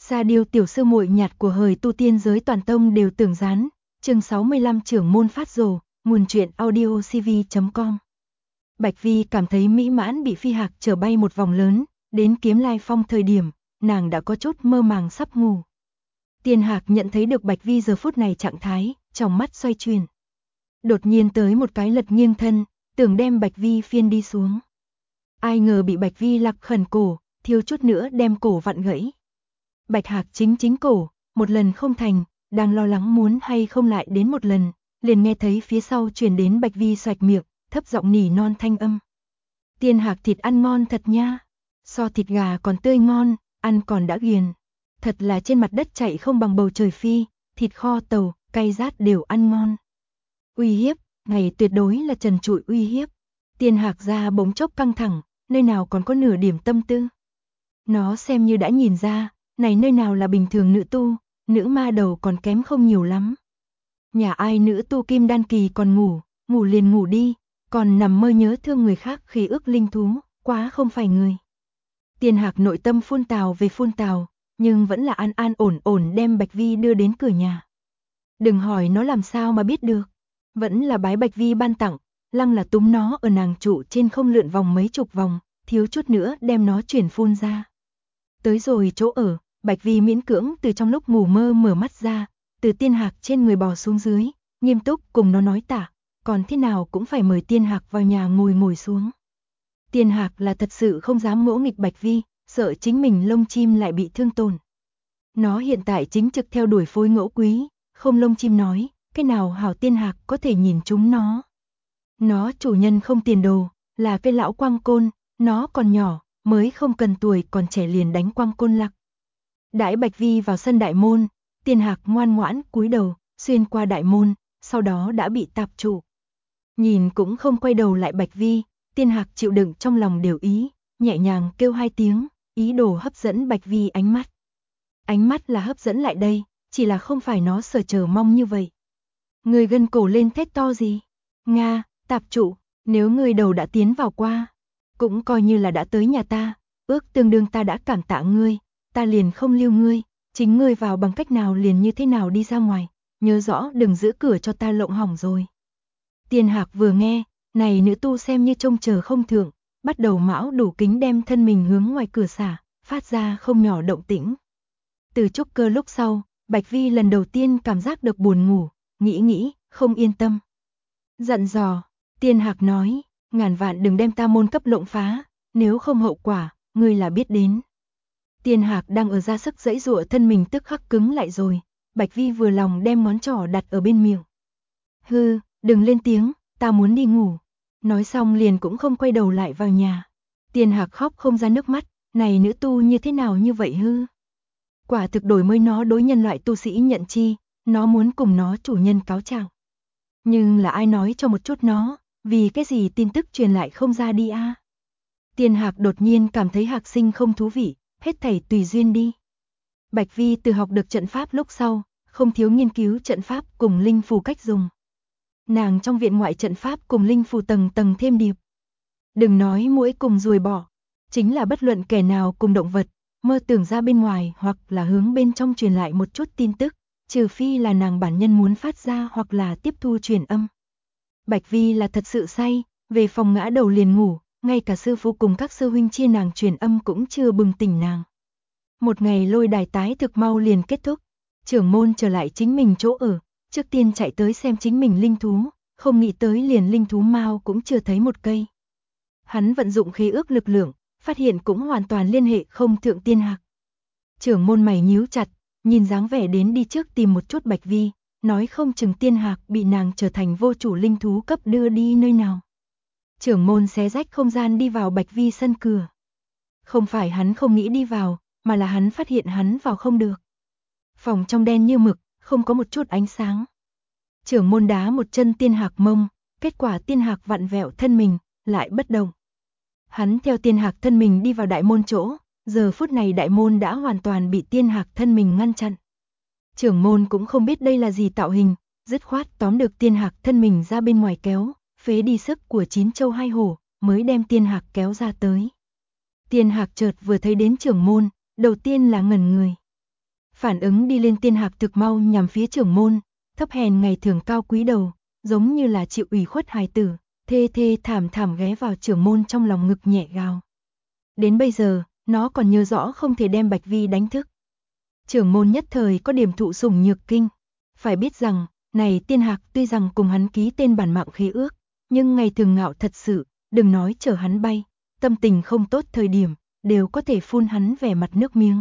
Sa Điêu tiểu sư muội nhạt của hời tu tiên giới toàn tông đều tưởng gián, chương 65 trưởng môn phát rồ, nguồn truyện audiocv.com. Bạch Vi cảm thấy mỹ mãn bị phi hạc chở bay một vòng lớn, đến Kiếm Lai Phong thời điểm, nàng đã có chút mơ màng sắp ngủ. Tiên Hạc nhận thấy được Bạch Vi giờ phút này trạng thái, trong mắt xoay chuyển. Đột nhiên tới một cái lật nghiêng thân, tưởng đem Bạch Vi phiên đi xuống. Ai ngờ bị Bạch Vi lặc khẩn cổ, thiếu chút nữa đem cổ vặn gãy. Bạch Hạc chính cổ, một lần không thành, đang lo lắng muốn hay không lại đến một lần, liền nghe thấy phía sau truyền đến Bạch Vi xoạch miệng, thấp giọng nỉ non thanh âm. Tiên Hạc thịt ăn ngon thật nha, so thịt gà còn tươi ngon, ăn còn đã ghiền. Thật là trên mặt đất chạy không bằng bầu trời phi, thịt kho tàu, cay rát đều ăn ngon. Uy hiếp, ngày tuyệt đối là trần trụi uy hiếp. Tiên Hạc ra bỗng chốc căng thẳng, nơi nào còn có nửa điểm tâm tư. Nó xem như đã nhìn ra, này nơi nào là bình thường nữ tu, nữ ma đầu còn kém không nhiều lắm. Nhà ai nữ tu kim đan kỳ còn ngủ liền ngủ đi, còn nằm mơ nhớ thương người khác khi ước linh thú, quá không phải người. Tiên Hạc nội tâm phun tào về phun tào, nhưng vẫn là an ổn đem Bạch Vi đưa đến cửa nhà. Đừng hỏi nó làm sao mà biết được, vẫn là bái Bạch Vi ban tặng, lăng là túm nó ở nàng trụ trên không lượn vòng mấy chục vòng, thiếu chút nữa đem nó chuyển phun ra. Tới rồi chỗ ở, Bạch Vi miễn cưỡng từ trong lúc ngủ mơ mở mắt ra, từ Tiên Hạc trên người bò xuống dưới, nghiêm túc cùng nó nói tả, còn thế nào cũng phải mời Tiên Hạc vào nhà ngồi xuống. Tiên Hạc là thật sự không dám ngỗ nghịch Bạch Vi, sợ chính mình lông chim lại bị thương tổn. Nó hiện tại chính trực theo đuổi phối ngẫu quý, không lông chim nói, cái nào hảo Tiên Hạc có thể nhìn chúng nó. Nó chủ nhân không tiền đồ, là cái lão quang côn, nó còn nhỏ, mới không cần tuổi còn trẻ liền đánh quang côn lặc. Đãi Bạch Vi vào sân đại môn, Tiên Hạc ngoan ngoãn cúi đầu, xuyên qua đại môn, sau đó đã bị tạp trụ. Nhìn cũng không quay đầu lại Bạch Vi, Tiên Hạc chịu đựng trong lòng điều ý, nhẹ nhàng kêu hai tiếng, ý đồ hấp dẫn Bạch Vi ánh mắt. Ánh mắt là hấp dẫn lại đây, chỉ là không phải nó sở chờ mong như vậy. Người gân cổ lên thét to gì? Nga, tạp trụ, nếu người đầu đã tiến vào qua, cũng coi như là đã tới nhà ta, ước tương đương ta đã cảm tạ ngươi, ta liền không lưu ngươi, chính ngươi vào bằng cách nào liền như thế nào đi ra ngoài, nhớ rõ đừng giữ cửa cho ta lộng hỏng rồi. Tiên Hạc vừa nghe, này nữ tu xem như trông chờ không thượng, bắt đầu mão đủ kính đem thân mình hướng ngoài cửa xả, phát ra không nhỏ động tĩnh. Từ trúc cơ lúc sau, Bạch Vi lần đầu tiên cảm giác được buồn ngủ, nghĩ, không yên tâm. Dặn dò, Tiên Hạc nói, ngàn vạn đừng đem ta môn cấp lộng phá, nếu không hậu quả, ngươi là biết đến. Tiên Hạc đang ở ra sức giãy giụa thân mình tức khắc cứng lại rồi, Bạch Vi vừa lòng đem ngón trỏ đặt ở bên miệng. Hư, đừng lên tiếng, ta muốn đi ngủ. Nói xong liền cũng không quay đầu lại vào nhà. Tiên Hạc khóc không ra nước mắt, này nữ tu như thế nào như vậy hư. Quả thực đổi mới nó đối nhân loại tu sĩ nhận chi, nó muốn cùng nó chủ nhân cáo trạng. Nhưng là ai nói cho một chút nó, vì cái gì tin tức truyền lại không ra đi a? Tiên Hạc đột nhiên cảm thấy Hạc sinh không thú vị, hết thảy tùy duyên đi. Bạch Vi từ học được trận pháp lúc sau, không thiếu nghiên cứu trận pháp cùng linh phù cách dùng. Nàng trong viện ngoại trận pháp cùng linh phù tầng tầng thêm điệp. Đừng nói muỗi cùng ruồi bọ, chính là bất luận kẻ nào cùng động vật, mơ tưởng ra bên ngoài hoặc là hướng bên trong truyền lại một chút tin tức, trừ phi là nàng bản nhân muốn phát ra hoặc là tiếp thu truyền âm. Bạch Vi là thật sự say, về phòng ngã đầu liền ngủ, ngay cả sư phụ cùng các sư huynh chia nàng truyền âm cũng chưa bừng tỉnh nàng. Một ngày lôi đài tái thực mau liền kết thúc, trưởng môn trở lại chính mình chỗ ở, trước tiên chạy tới xem chính mình linh thú, không nghĩ tới liền linh thú mao cũng chưa thấy một cây. Hắn vận dụng khí ước lực lượng, phát hiện cũng hoàn toàn liên hệ không thượng Tiên Hạc. Trưởng môn mày nhíu chặt, nhìn dáng vẻ đến đi trước tìm một chút Bạch Vi, nói không chừng Tiên Hạc bị nàng trở thành vô chủ linh thú cấp đưa đi nơi nào. Trưởng môn xé rách không gian đi vào Bạch Vi sân cửa. Không phải hắn không nghĩ đi vào, mà là hắn phát hiện hắn vào không được. Phòng trong đen như mực, không có một chút ánh sáng. Trưởng môn đá một chân Tiên Hạc mông, kết quả Tiên Hạc vặn vẹo thân mình, lại bất động. Hắn theo Tiên Hạc thân mình đi vào đại môn chỗ, giờ phút này đại môn đã hoàn toàn bị Tiên Hạc thân mình ngăn chặn. Trưởng môn cũng không biết đây là gì tạo hình, dứt khoát tóm được Tiên Hạc thân mình ra bên ngoài kéo, phế đi sức của 9 châu 2 hổ, mới đem Tiên Hạc kéo ra tới. Tiên Hạc chợt vừa thấy đến trưởng môn, đầu tiên là ngẩn người. Phản ứng đi lên Tiên Hạc thực mau nhằm phía trưởng môn, thấp hèn ngày thường cao quý đầu, giống như là chịu ủy khuất hài tử, thê thê thảm thảm ghé vào trưởng môn trong lòng ngực nhẹ gào. Đến bây giờ, nó còn nhớ rõ không thể đem Bạch Vi đánh thức. Trưởng môn nhất thời có điểm thụ sủng nhược kinh. Phải biết rằng, này Tiên Hạc tuy rằng cùng hắn ký tên bản mạng khí ước, nhưng ngày thường ngạo thật sự, đừng nói chở hắn bay, tâm tình không tốt thời điểm, đều có thể phun hắn vẻ mặt nước miếng.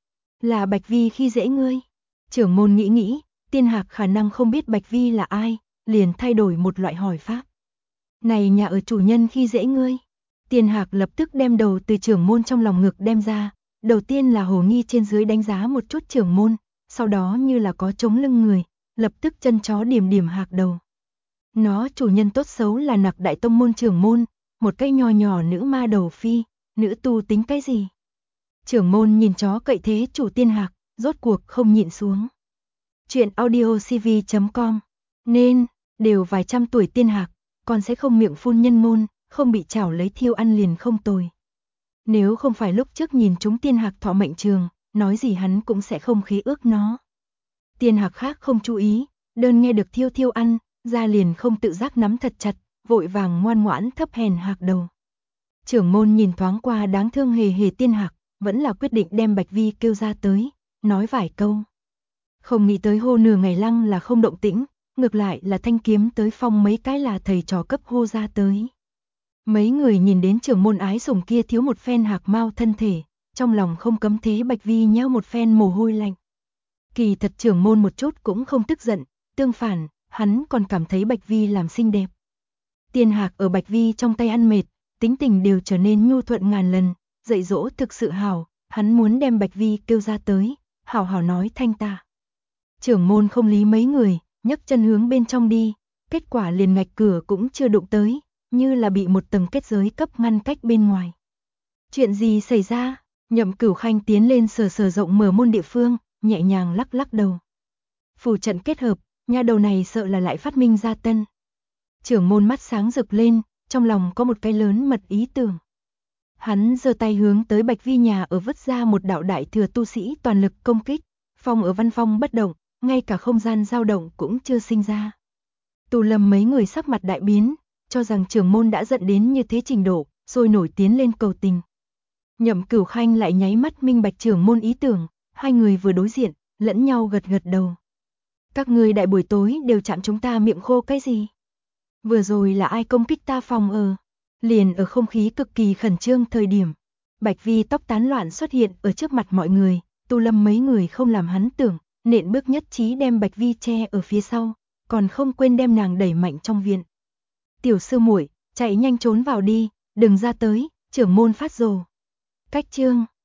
Là Bạch Vi khi dễ ngươi. Trưởng môn nghĩ, Tiên Hạc khả năng không biết Bạch Vi là ai, liền thay đổi một loại hỏi pháp. Này nhà ở chủ nhân khi dễ ngươi. Tiên Hạc lập tức đem đầu từ trưởng môn trong lòng ngực đem ra, đầu tiên là hồ nghi trên dưới đánh giá một chút trưởng môn, sau đó như là có chống lưng người, lập tức chân chó điểm điểm Hạc đầu. Nó chủ nhân tốt xấu là Nặc Đại Tông môn trưởng môn, một cái nho nhỏ nữ ma đầu phi, nữ tu tính cái gì? Trưởng môn nhìn chó cậy thế chủ Tiên Hạc, rốt cuộc không nhịn xuống. Chuyện audiocv.com. Nên, đều vài trăm tuổi Tiên Hạc, còn sẽ không miệng phun nhân ngôn, không bị chảo lấy thiêu ăn liền không tồi. Nếu không phải lúc trước nhìn chúng Tiên Hạc thọ mệnh trường, nói gì hắn cũng sẽ không khí ước nó. Tiên Hạc khác không chú ý, đơn nghe được thiêu thiêu ăn, da liền không tự giác nắm thật chặt, vội vàng ngoan ngoãn thấp hèn Hạc đầu. Trưởng môn nhìn thoáng qua đáng thương hề hề Tiên Hạc, vẫn là quyết định đem Bạch Vi kêu ra tới, nói vài câu. Không nghĩ tới hô nửa ngày lăng là không động tĩnh, ngược lại là thanh kiếm tới phong mấy cái là thầy trò cấp hô ra tới. Mấy người nhìn đến trưởng môn ái sủng kia thiếu một phen Hạc mao thân thể, trong lòng không cấm thế Bạch Vi nheo một phen mồ hôi lạnh. Kỳ thật trưởng môn một chút cũng không tức giận, tương phản, hắn còn cảm thấy Bạch Vi làm xinh đẹp. Tiên Hạc ở Bạch Vi trong tay ăn mệt, tính tình đều trở nên nhu thuận ngàn lần, dạy dỗ thực sự hảo, hắn muốn đem Bạch Vi kêu ra tới, hảo hảo nói thanh ta. Trưởng môn không lý mấy người, nhấc chân hướng bên trong đi, kết quả liền ngạch cửa cũng chưa đụng tới, như là bị một tầng kết giới cấp ngăn cách bên ngoài. Chuyện gì xảy ra? Nhậm Cửu Khanh tiến lên sờ sờ rộng mở môn địa phương, nhẹ nhàng lắc lắc đầu. Phù trận kết hợp, nha đầu này sợ là lại phát minh ra tân. Trưởng môn mắt sáng rực lên, trong lòng có một cái lớn mật ý tưởng. Hắn giơ tay hướng tới Bạch Vi nhà ở vứt ra một đạo đại thừa tu sĩ toàn lực công kích, phong ở văn phong bất động, ngay cả không gian dao động cũng chưa sinh ra. Tù Lâm mấy người sắc mặt đại biến, cho rằng trưởng môn đã giận đến như thế trình độ, rồi nổi tiến lên cầu tình. Nhậm Cửu Khanh lại nháy mắt minh bạch trưởng môn ý tưởng, hai người vừa đối diện, lẫn nhau gật gật đầu. Các người đại buổi tối đều chạm chúng ta miệng khô cái gì? Vừa rồi là ai công kích ta phòng ở? Liền ở không khí cực kỳ khẩn trương thời điểm, Bạch Vi tóc tán loạn xuất hiện ở trước mặt mọi người, Tu Lâm mấy người không làm hắn tưởng, nện bước nhất trí đem Bạch Vi che ở phía sau, còn không quên đem nàng đẩy mạnh trong viện. Tiểu sư muội, chạy nhanh trốn vào đi, đừng ra tới, trưởng môn phát rồ. Cách chương